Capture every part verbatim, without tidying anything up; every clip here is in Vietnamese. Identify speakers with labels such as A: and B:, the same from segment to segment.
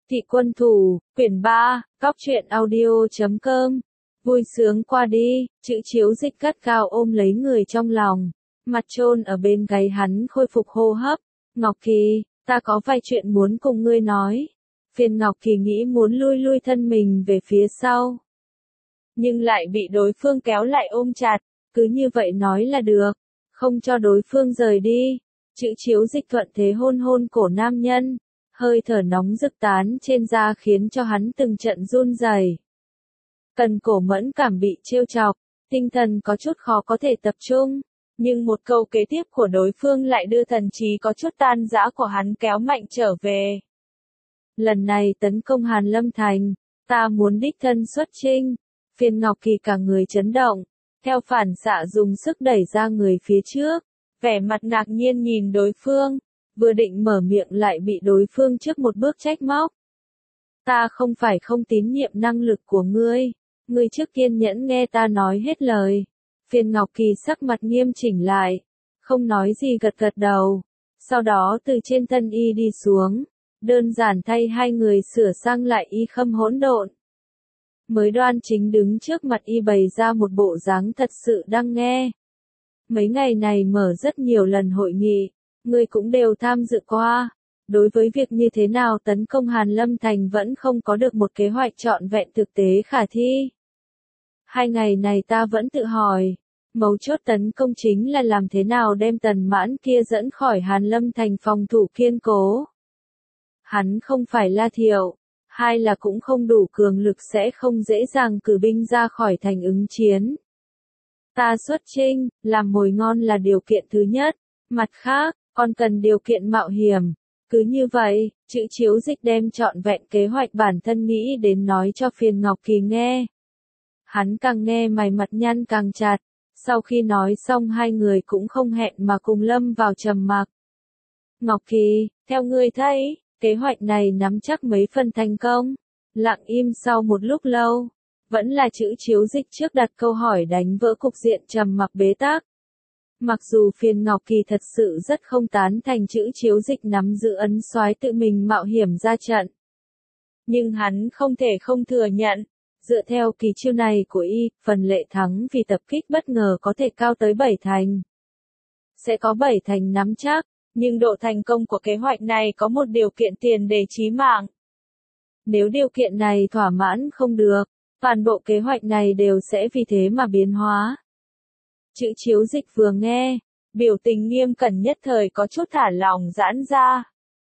A: Thị quân thủ, quyển ba, cóc truyện audio chấm com. Vui sướng qua đi, chữ Chiếu Dịch gắt gao ôm lấy người trong lòng, mặt chôn ở bên gáy hắn khôi phục hô hấp. Ngọc Kỳ, ta có vài chuyện muốn cùng ngươi nói. Phiền Ngọc Kỳ nghĩ muốn lui lui thân mình về phía sau, nhưng lại bị đối phương kéo lại ôm chặt, cứ như vậy nói là được, không cho đối phương rời đi. Chữ Chiếu Dịch thuận thế hôn hôn cổ nam nhân, hơi thở nóng rực tán trên da khiến cho hắn từng trận run rẩy. Cần cổ mẫn cảm bị trêu chọc, tinh thần có chút khó có thể tập trung, nhưng một câu kế tiếp của đối phương lại đưa thần trí có chút tan rã của hắn kéo mạnh trở về. Lần này tấn công Hàn Lâm Thành, ta muốn đích thân xuất chinh. Phiền Ngọc Kỳ cả người chấn động, theo phản xạ dùng sức đẩy ra người phía trước, vẻ mặt ngạc nhiên nhìn đối phương, vừa định mở miệng lại bị đối phương trước một bước trách móc. Ta không phải không tín nhiệm năng lực của ngươi, ngươi trước kiên nhẫn nghe ta nói hết lời. Phiền Ngọc Kỳ sắc mặt nghiêm chỉnh lại, không nói gì gật gật đầu, sau đó từ trên thân y đi xuống, đơn giản thay hai người sửa sang lại y khâm hỗn độn. Mới đoan chính đứng trước mặt y bày ra một bộ dáng thật sự đang nghe. Mấy ngày này mở rất nhiều lần hội nghị, ngươi cũng đều tham dự qua. Đối với việc như thế nào tấn công Hàn Lâm Thành vẫn không có được một kế hoạch trọn vẹn thực tế khả thi. Hai ngày này ta vẫn tự hỏi, mấu chốt tấn công chính là làm thế nào đem Tần Mãn kia dẫn khỏi Hàn Lâm Thành phòng thủ kiên cố. Hắn không phải La Thiệu, hai là cũng không đủ cường lực sẽ không dễ dàng cử binh ra khỏi thành ứng chiến. Ta xuất chinh, làm mồi ngon là điều kiện thứ nhất, mặt khác, còn cần điều kiện mạo hiểm. Cứ như vậy, chữ Chiếu Dịch đem trọn vẹn kế hoạch bản thân nghĩ đến nói cho Phiền Ngọc Kỳ nghe. Hắn càng nghe mày mặt nhăn càng chặt, sau khi nói xong hai người cũng không hẹn mà cùng lâm vào trầm mặc. Ngọc Kỳ, theo ngươi thấy, kế hoạch này nắm chắc mấy phần thành công? Lặng im sau một lúc lâu, vẫn là chữ Chiếu Dịch trước đặt câu hỏi đánh vỡ cục diện trầm mặc bế tắc. Mặc dù Phiền Ngọc Kỳ thật sự rất không tán thành chữ Chiếu Dịch nắm giữ ấn soái tự mình mạo hiểm ra trận, nhưng hắn không thể không thừa nhận, dựa theo kỳ chiêu này của y, phần lệ thắng vì tập kích bất ngờ có thể cao tới bảy thành. Sẽ có bảy thành nắm chắc, nhưng độ thành công của kế hoạch này có một điều kiện tiền đề chí mạng. Nếu điều kiện này thỏa mãn không được, toàn bộ kế hoạch này đều sẽ vì thế mà biến hóa. Chữ Chiếu Dịch vừa nghe, biểu tình nghiêm cẩn nhất thời có chút thả lỏng giãn ra.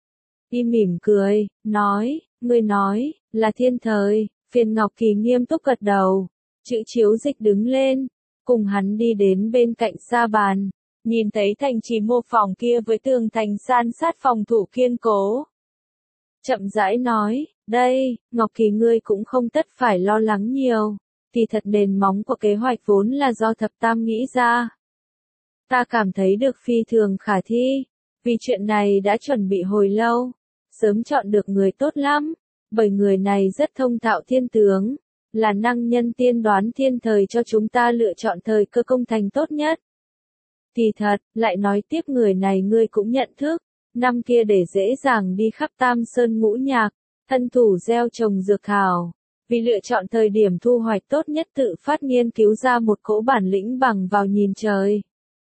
A: Y mỉm cười, nói, ngươi nói, là thiên thời. Phiền Ngọc Kỳ nghiêm túc gật đầu, chữ Chiếu Dịch đứng lên, cùng hắn đi đến bên cạnh sa bàn, nhìn thấy thành trì mô phỏng kia với tường thành san sát phòng thủ kiên cố. Chậm rãi nói, đây, Ngọc Kỳ ngươi cũng không tất phải lo lắng nhiều. Thì thật nền móng của kế hoạch vốn là do thập tam nghĩ ra. Ta cảm thấy được phi thường khả thi, vì chuyện này đã chuẩn bị hồi lâu, sớm chọn được người tốt lắm, bởi người này rất thông thạo thiên tướng, là năng nhân tiên đoán thiên thời cho chúng ta lựa chọn thời cơ công thành tốt nhất. Thì thật, lại nói tiếp người này ngươi cũng nhận thức, năm kia để dễ dàng đi khắp Tam Sơn ngũ nhạc, thân thủ gieo trồng dược thảo. Vì lựa chọn thời điểm thu hoạch tốt nhất tự phát nghiên cứu ra một cỗ bản lĩnh bằng vào nhìn trời.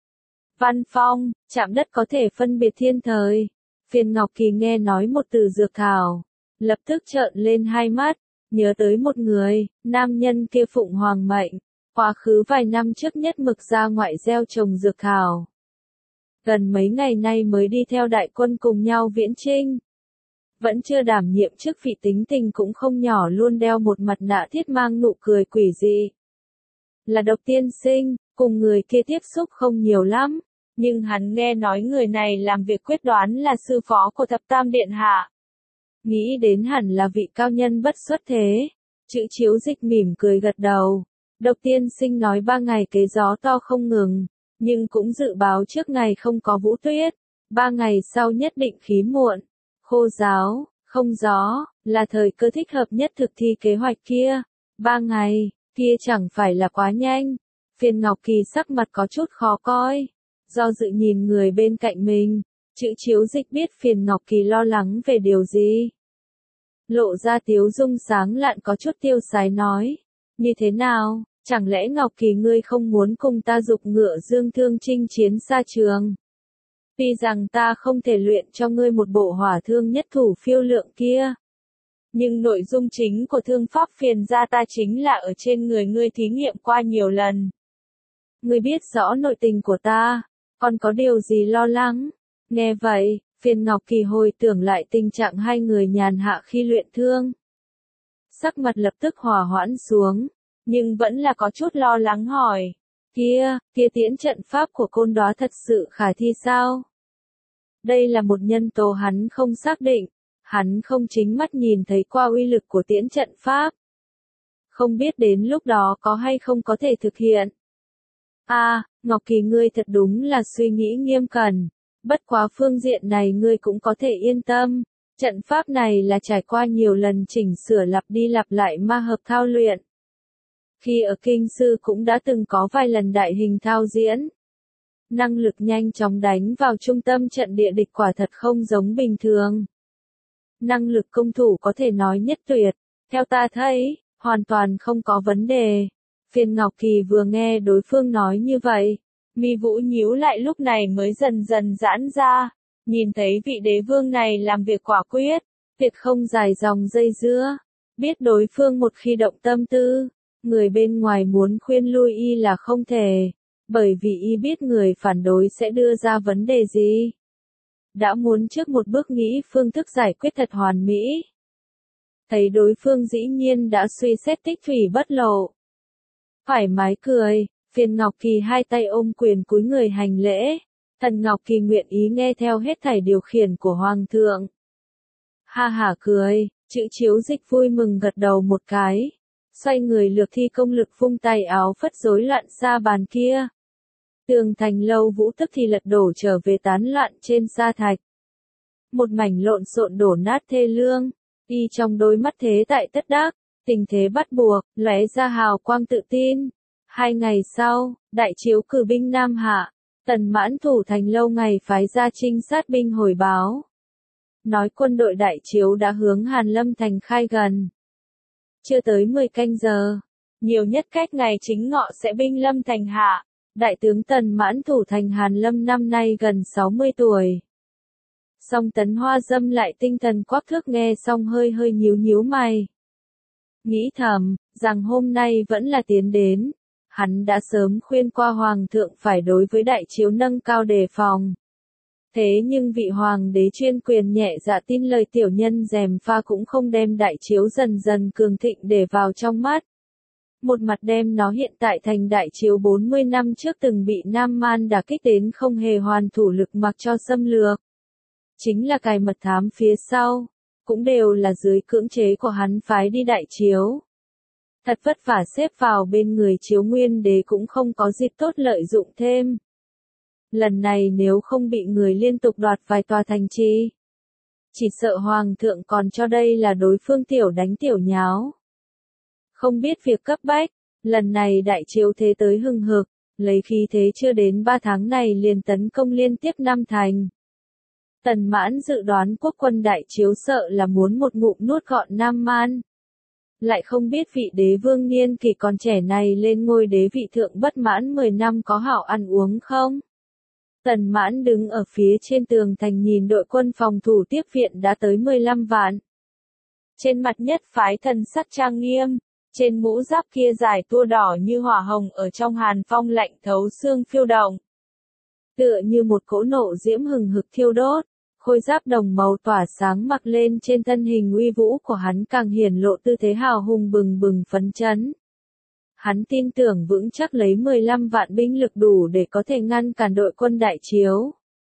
A: Văn phong, chạm đất có thể phân biệt thiên thời. Phiền Ngọc Kỳ nghe nói một từ dược thảo, lập tức trợn lên hai mắt, nhớ tới một người, nam nhân kia phụng hoàng mệnh, quá khứ vài năm trước nhất mực ra ngoại gieo trồng dược thảo. Gần mấy ngày nay mới đi theo đại quân cùng nhau viễn chinh. Vẫn chưa đảm nhiệm chức vị tính tình cũng không nhỏ luôn đeo một mặt nạ thiết mang nụ cười quỷ dị. Là Độc tiên sinh, cùng người kia tiếp xúc không nhiều lắm, nhưng hắn nghe nói người này làm việc quyết đoán là sư phó của thập tam điện hạ. Nghĩ đến hẳn là vị cao nhân bất xuất thế. Chữ Chiếu Dịch mỉm cười gật đầu. Độc tiên sinh nói ba ngày kế gió to không ngừng, nhưng cũng dự báo trước ngày không có vũ tuyết, ba ngày sau nhất định khí muộn. Khô giáo, không gió, là thời cơ thích hợp nhất thực thi kế hoạch kia. Ba ngày, kia chẳng phải là quá nhanh. Phiền Ngọc Kỳ sắc mặt có chút khó coi, do dự nhìn người bên cạnh mình. Chữ Chiếu Dịch biết Phiền Ngọc Kỳ lo lắng về điều gì. lộ ra tiếu dung sáng lạn có chút tiêu sái nói. Như thế nào, chẳng lẽ Ngọc Kỳ ngươi không muốn cùng ta dục ngựa dương thương chinh chiến xa trường? Tuy rằng ta không thể luyện cho ngươi một bộ hỏa thương nhất thủ phiêu lượng kia. Nhưng nội dung chính của thương pháp phiền gia ta chính là ở trên người ngươi thí nghiệm qua nhiều lần. Ngươi biết rõ nội tình của ta, còn có điều gì lo lắng? Nghe vậy, Phiền Ngọc Kỳ hồi tưởng lại tình trạng hai người nhàn hạ khi luyện thương. Sắc mặt lập tức hòa hoãn xuống, nhưng vẫn là có chút lo lắng hỏi. Kia, kia tiễn trận pháp của Côn Đóa thật sự khả thi sao? Đây là một nhân tố hắn không xác định, hắn không chính mắt nhìn thấy qua uy lực của tiễn trận pháp. Không biết đến lúc đó có hay không có thể thực hiện. A, à, Ngọc Kỳ ngươi thật đúng là suy nghĩ nghiêm cẩn. Bất quá phương diện này ngươi cũng có thể yên tâm. Trận pháp này là trải qua nhiều lần chỉnh sửa lặp đi lặp lại ma hợp thao luyện. Khi ở kinh sư cũng đã từng có vài lần đại hình thao diễn. Năng lực nhanh chóng đánh vào trung tâm trận địa địch quả thật không giống bình thường. Năng lực công thủ có thể nói nhất tuyệt, theo ta thấy, hoàn toàn không có vấn đề. Phiền Ngọc Kỳ vừa nghe đối phương nói như vậy, mi vũ nhíu lại lúc này mới dần dần giãn ra, nhìn thấy vị đế vương này làm việc quả quyết, tuyệt không dài dòng dây dưa, biết đối phương một khi động tâm tư, người bên ngoài muốn khuyên lui y là không thể, bởi vì y biết người phản đối sẽ đưa ra vấn đề gì. Đã muốn trước một bước nghĩ phương thức giải quyết thật hoàn mỹ. Thấy đối phương dĩ nhiên đã suy xét tích thủy bất lộ. Thoải mái cười, Phiền Ngọc Kỳ hai tay ôm quyền cúi người hành lễ. Thần Ngọc Kỳ nguyện ý nghe theo hết thảy điều khiển của Hoàng thượng. Ha hả cười, chữ Chiếu Dịch vui mừng gật đầu một cái. Xoay người lược thi công lực vung tay áo phất rối loạn xa bàn kia. Tường thành lâu vũ tức thì lật đổ trở về tán loạn trên sa thạch. Một mảnh lộn xộn đổ nát thê lương, y trong đôi mắt thế tại tất đắc, tình thế bắt buộc, lóe ra hào quang tự tin. Hai ngày sau, đại chiếu cử binh Nam Hạ, Tần Mãn thủ thành lâu ngày phái ra trinh sát binh hồi báo. Nói quân đội đại chiếu đã hướng Hàn Lâm thành khai gần. Chưa tới mười canh giờ, nhiều nhất cách ngày chính ngọ sẽ binh lâm thành hạ. Đại tướng Tần Mãn thủ thành Hàn Lâm năm nay gần sáu mươi tuổi. Song Tấn Hoa Dâm lại tinh thần quắc thước nghe xong hơi hơi nhíu nhíu mày. Nghĩ thầm, rằng hôm nay vẫn là tiến đến. Hắn đã sớm khuyên qua Hoàng thượng phải đối với đại chiếu nâng cao đề phòng. Thế nhưng vị Hoàng đế chuyên quyền nhẹ dạ tin lời tiểu nhân gièm pha cũng không đem đại chiếu dần dần cường thịnh để vào trong mắt. Một mặt đem nó hiện tại thành đại chiếu bốn mươi năm trước từng bị Nam Man đả kích đến không hề hoàn thủ lực mặc cho xâm lược. Chính là cài mật thám phía sau, cũng đều là dưới cưỡng chế của hắn phái đi đại chiếu. Thật vất vả xếp vào bên người chiếu nguyên đế cũng không có dịp tốt lợi dụng thêm. Lần này nếu không bị người liên tục đoạt vài tòa thành trì, chỉ sợ Hoàng thượng còn cho đây là đối phương tiểu đánh tiểu nháo. Không biết việc cấp bách, lần này đại chiếu thế tới hừng hực, lấy khí thế chưa đến ba tháng này liền tấn công liên tiếp năm thành. Tần Mãn dự đoán quốc quân đại chiếu sợ là muốn một ngụm nuốt gọn Nam Man. Lại không biết vị đế vương niên kỷ còn trẻ này lên ngôi đế vị thượng bất mãn mười năm có hảo ăn uống không? Tần Mãn đứng ở phía trên tường thành nhìn đội quân phòng thủ tiếp viện đã tới mười lăm vạn. Trên mặt nhất phái thần sắc trang nghiêm, trên mũ giáp kia dài tua đỏ như hỏa hồng ở trong hàn phong lạnh thấu xương phiêu động. Tựa như một cỗ nộ diễm hừng hực thiêu đốt. Khôi giáp đồng màu tỏa sáng mặc lên trên thân hình uy vũ của hắn càng hiển lộ tư thế hào hùng bừng bừng phấn chấn. Hắn tin tưởng vững chắc lấy mười lăm vạn binh lực đủ để có thể ngăn cản đội quân đại chiếu.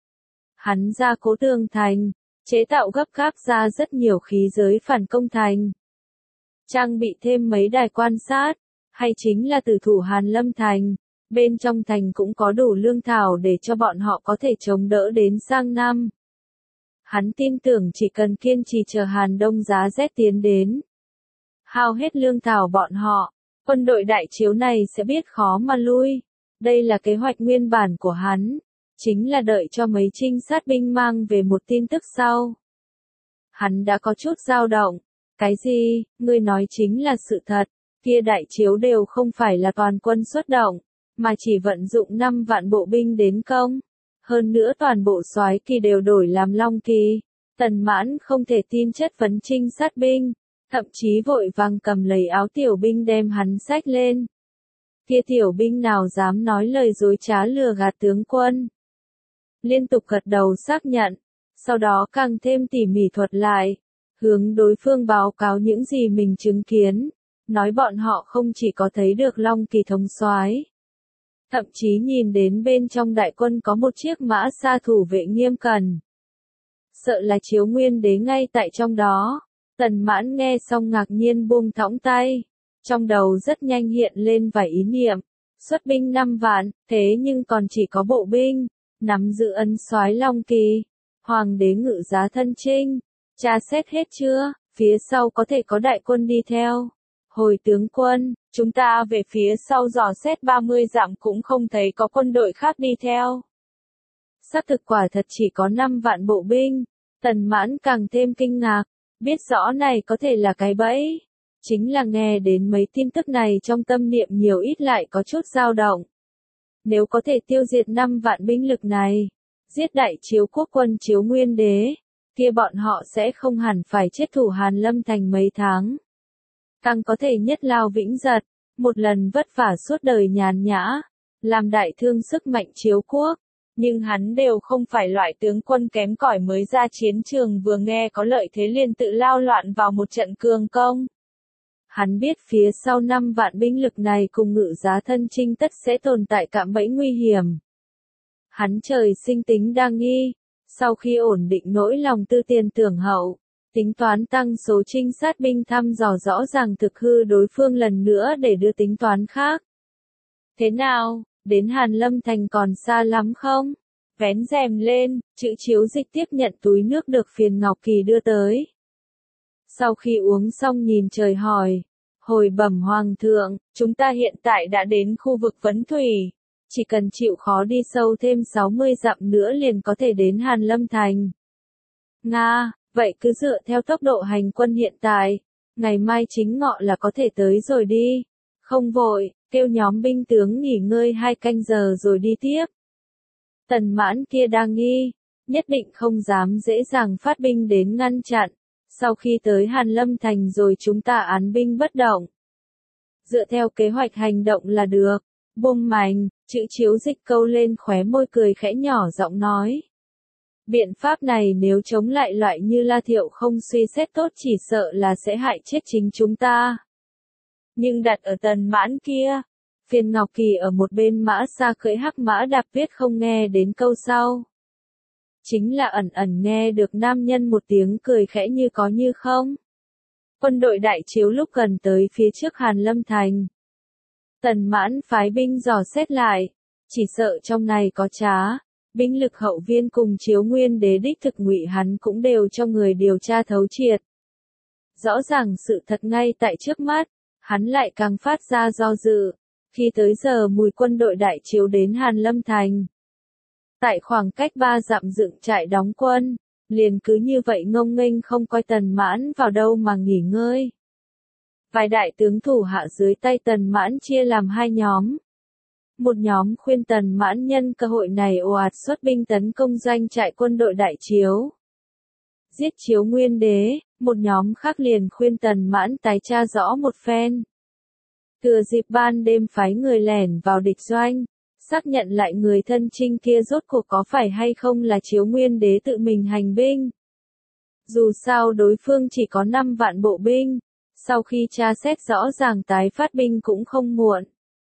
A: Hắn ra cố tường thành, chế tạo gấp gáp ra rất nhiều khí giới phản công thành. Trang bị thêm mấy đài quan sát, hay chính là tử thủ Hàn Lâm thành, bên trong thành cũng có đủ lương thảo để cho bọn họ có thể chống đỡ đến sang năm. Hắn tin tưởng chỉ cần kiên trì chờ Hàn Đông giá rét tiến đến, hao hết lương thảo bọn họ, quân đội đại chiếu này sẽ biết khó mà lui. Đây là kế hoạch nguyên bản của hắn, chính là đợi cho mấy trinh sát binh mang về một tin tức sau. Hắn đã có chút dao động, Cái gì, ngươi nói chính là sự thật, kia đại chiếu đều không phải là toàn quân xuất động, mà chỉ vận dụng năm vạn bộ binh đến công. Hơn nữa toàn bộ soái kỳ đều đổi làm long kỳ. Tần Mãn không thể tin chất vấn trinh sát binh, thậm chí vội vàng cầm lấy áo tiểu binh đem hắn xách lên. Kia tiểu binh nào dám nói lời dối trá lừa gạt tướng quân. Liên tục gật đầu xác nhận, sau đó càng thêm tỉ mỉ thuật lại, hướng đối phương báo cáo những gì mình chứng kiến, nói bọn họ không chỉ có thấy được long kỳ thống soái, thậm chí nhìn đến bên trong đại quân có một chiếc mã xa thủ vệ nghiêm cẩn. Sợ là Chiếu Nguyên Đế ngay tại trong đó. Tần Mãn nghe xong ngạc nhiên buông thõng tay, trong đầu rất nhanh hiện lên vài ý niệm, xuất binh năm vạn, thế nhưng còn chỉ có bộ binh, nắm giữ ấn soái long kỳ, hoàng đế ngự giá thân chinh, tra xét hết chưa, phía sau có thể có đại quân đi theo. Hồi tướng quân, chúng ta về phía sau dò xét ba mươi dặm cũng không thấy có quân đội khác đi theo. Xác thực quả thật chỉ có năm vạn bộ binh, Tần Mãn càng thêm kinh ngạc, biết rõ này có thể là cái bẫy. Chính là nghe đến mấy tin tức này trong tâm niệm nhiều ít lại có chút dao động. Nếu có thể tiêu diệt năm vạn binh lực này, giết đại chiếu quốc quân Chiếu Nguyên Đế, kia bọn họ sẽ không hẳn phải chết thủ Hàn Lâm Thành mấy tháng. Càng có thể nhất lao vĩnh giật, một lần vất vả suốt đời nhàn nhã, làm đại thương sức mạnh chiếu quốc. Nhưng hắn đều không phải loại tướng quân kém cỏi mới ra chiến trường vừa nghe có lợi thế liền tự lao loạn vào một trận cường công. Hắn biết phía sau năm vạn binh lực này cùng ngự giá thân chinh tất sẽ tồn tại cạm bẫy nguy hiểm. Hắn trời sinh tính đa nghi, sau khi ổn định nỗi lòng tư tiền tưởng hậu, tính toán tăng số trinh sát binh thăm dò rõ ràng thực hư đối phương lần nữa để đưa tính toán khác. Thế nào, đến Hàn Lâm Thành còn xa lắm không? Vén rèm lên, chữ Chiếu Dịch tiếp nhận túi nước được Phiền Ngọc Kỳ đưa tới. Sau khi uống xong nhìn trời hỏi, hồi bẩm hoàng thượng, chúng ta hiện tại đã đến khu vực Vấn Thủy, chỉ cần chịu khó đi sâu thêm sáu mươi dặm nữa liền có thể đến Hàn Lâm Thành. Nga, vậy cứ dựa theo tốc độ hành quân hiện tại, ngày mai chính ngọ là có thể tới rồi đi. Không vội, kêu nhóm binh tướng nghỉ ngơi hai canh giờ rồi đi tiếp. Tần Mãn kia đang nghi, nhất định không dám dễ dàng phát binh đến ngăn chặn. Sau khi tới Hàn Lâm Thành rồi chúng ta án binh bất động. Dựa theo kế hoạch hành động là được. Bông mảnh, chữ Chiếu Dịch câu lên khóe môi cười khẽ nhỏ giọng nói. Biện pháp này nếu chống lại loại như La Thiệu không suy xét tốt chỉ sợ là sẽ hại chết chính chúng ta. Nhưng đặt ở Tần Mãn kia, Phiền Ngọc Kỳ ở một bên mã xa cưỡi hắc mã đạp viết không nghe đến câu sau. Chính là ẩn ẩn nghe được nam nhân một tiếng cười khẽ như có như không. Quân đội đại chiếu lúc gần tới phía trước Hàn Lâm Thành. Tần Mãn phái binh dò xét lại, chỉ sợ trong này có trá, binh lực hậu viên cùng Chiếu Nguyên Đế đích thực ngụy hắn cũng đều cho người điều tra thấu triệt. Rõ ràng sự thật ngay tại trước mắt, hắn lại càng phát ra do dự, khi tới giờ mùi quân đội đại chiếu đến Hàn Lâm Thành. Tại khoảng cách ba dặm dựng trại đóng quân, liền cứ như vậy ngông nghênh không coi Tần Mãn vào đâu mà nghỉ ngơi. Vài đại tướng thủ hạ dưới tay Tần Mãn chia làm hai nhóm. Một nhóm khuyên Tần Mãn nhân cơ hội này ồ ạt xuất binh tấn công doanh trại quân đội đại chiếu, giết Chiếu Nguyên Đế, một nhóm khác liền khuyên Tần Mãn tái tra rõ một phen. Thừa dịp ban đêm phái người lẻn vào địch doanh, xác nhận lại người thân chinh kia rốt cuộc có phải hay không là Chiếu Nguyên Đế tự mình hành binh. Dù sao đối phương chỉ có năm vạn bộ binh, sau khi tra xét rõ ràng tái phát binh cũng không muộn.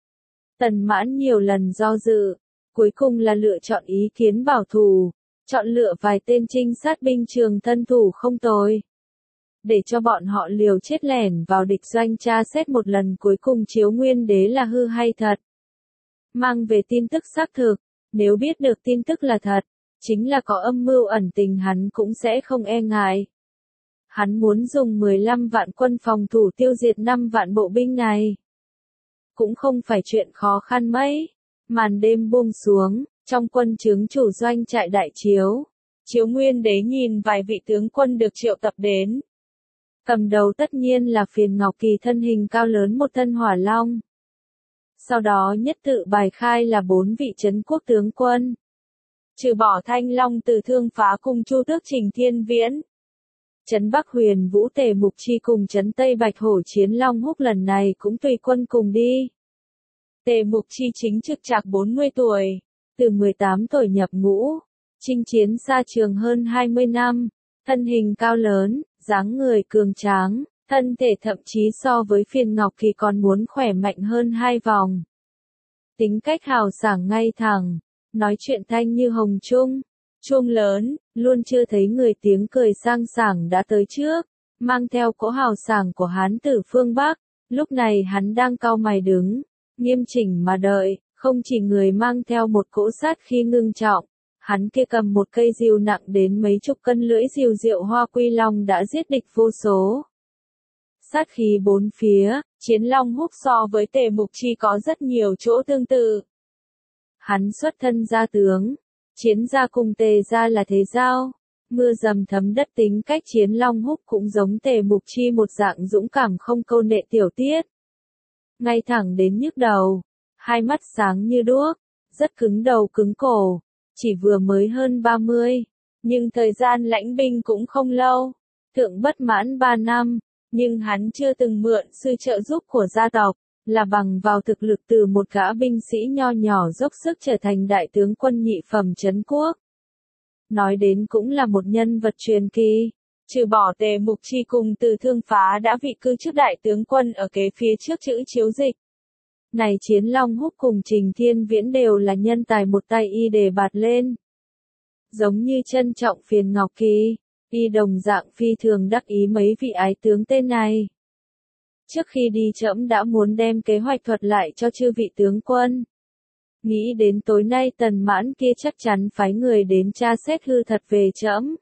A: Tần Mãn nhiều lần do dự, cuối cùng là lựa chọn ý kiến bảo thủ, chọn lựa vài tên trinh sát binh trường thân thủ không tồi. Để cho bọn họ liều chết lẻn vào địch doanh tra xét một lần cuối cùng Chiếu Nguyên Đế là hư hay thật. Mang về tin tức xác thực, nếu biết được tin tức là thật, chính là có âm mưu ẩn tình hắn cũng sẽ không e ngại. Hắn muốn dùng mười lăm vạn quân phòng thủ tiêu diệt năm vạn bộ binh này. Cũng không phải chuyện khó khăn mấy. Màn đêm buông xuống, trong quân trướng chủ doanh trại đại chiếu, Chiếu Nguyên Đế nhìn vài vị tướng quân được triệu tập đến. Cầm đầu tất nhiên là Phiền Ngọc Kỳ thân hình cao lớn một thân hỏa long. Sau đó nhất tự bài khai là bốn vị trấn quốc tướng quân. Trừ bỏ Thanh Long Từ Thương Phá cùng Chu Tước Trình Thiên Viễn. Trấn Bắc Huyền Vũ Tề Mục Chi cùng trấn Tây Bạch Hổ Chiến Long Húc lần này cũng tùy quân cùng đi. Tề Mục Chi chính trực trạc bốn mươi tuổi, từ mười tám tuổi nhập ngũ, chinh chiến xa trường hơn hai mươi năm, thân hình cao lớn, dáng người cường tráng, thân thể thậm chí so với Phiền Ngọc Kỳ còn muốn khỏe mạnh hơn hai vòng. Tính cách hào sảng ngay thẳng, nói chuyện thanh như hồng trung, chuông lớn, luôn chưa thấy người tiếng cười sang sảng đã tới trước, mang theo cỗ hào sảng của hán tử phương Bắc, lúc này hắn đang cau mày đứng, nghiêm chỉnh mà đợi, không chỉ người mang theo một cỗ sát khí ngưng trọng, hắn kia cầm một cây diều nặng đến mấy chục cân lưỡi diều diệu hoa quy long đã giết địch vô số. Sát khí bốn phía, Chiến Long Húc so với Tề Mục Chi có rất nhiều chỗ tương tự. Hắn xuất thân gia tướng, Chiến gia cùng Tề gia là thế giao, mưa dầm thấm đất tính cách Chiến Long Húc cũng giống Tề Mục Chi một dạng dũng cảm không câu nệ tiểu tiết. Ngay thẳng đến nhức đầu, hai mắt sáng như đuốc, rất cứng đầu cứng cổ, chỉ vừa mới hơn ba mươi, nhưng thời gian lãnh binh cũng không lâu, thượng bất mãn ba năm, nhưng hắn chưa từng mượn sự trợ giúp của gia tộc, là bằng vào thực lực từ một gã binh sĩ nho nhỏ dốc sức trở thành đại tướng quân nhị phẩm trấn quốc. Nói đến cũng là một nhân vật truyền kỳ, trừ bỏ Tề Mục Chi cùng Từ Thương Phá đã vị cư chức đại tướng quân ở kế phía trước chữ Chiếu Dịch. Này Chiến Long Húc cùng Trình Thiên Viễn đều là nhân tài một tay y đề bạt lên. Giống như trân trọng Phiền Ngọc Kỳ, y đồng dạng phi thường đắc ý mấy vị ái tướng tên này. Trước khi đi trẫm đã muốn đem kế hoạch thuật lại cho chư vị tướng quân. Nghĩ đến tối nay Tần Mãn kia chắc chắn phái người đến tra xét hư thật về trẫm.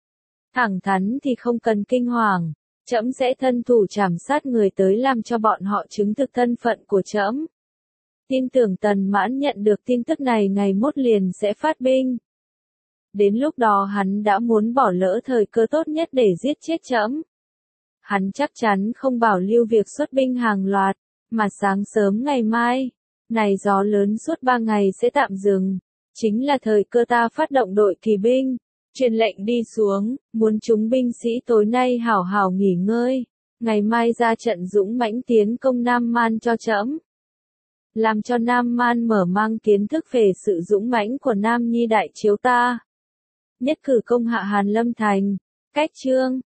A: Thẳng thắn thì không cần kinh hoàng, trẫm sẽ thân thủ trảm sát người tới làm cho bọn họ chứng thực thân phận của trẫm. Tin tưởng Tần Mãn nhận được tin tức này ngày mốt liền sẽ phát binh. Đến lúc đó hắn đã muốn bỏ lỡ thời cơ tốt nhất để giết chết trẫm. Hắn chắc chắn không bảo lưu việc xuất binh hàng loạt, mà sáng sớm ngày mai, này gió lớn suốt ba ngày sẽ tạm dừng, chính là thời cơ ta phát động đội kỳ binh, truyền lệnh đi xuống, muốn chúng binh sĩ tối nay hảo hảo nghỉ ngơi, ngày mai ra trận dũng mãnh tiến công Nam Man cho trẫm. Làm cho Nam Man mở mang kiến thức về sự dũng mãnh của Nam Nhi đại chiếu ta. Nhất cử công hạ Hàn Lâm Thành, cách chương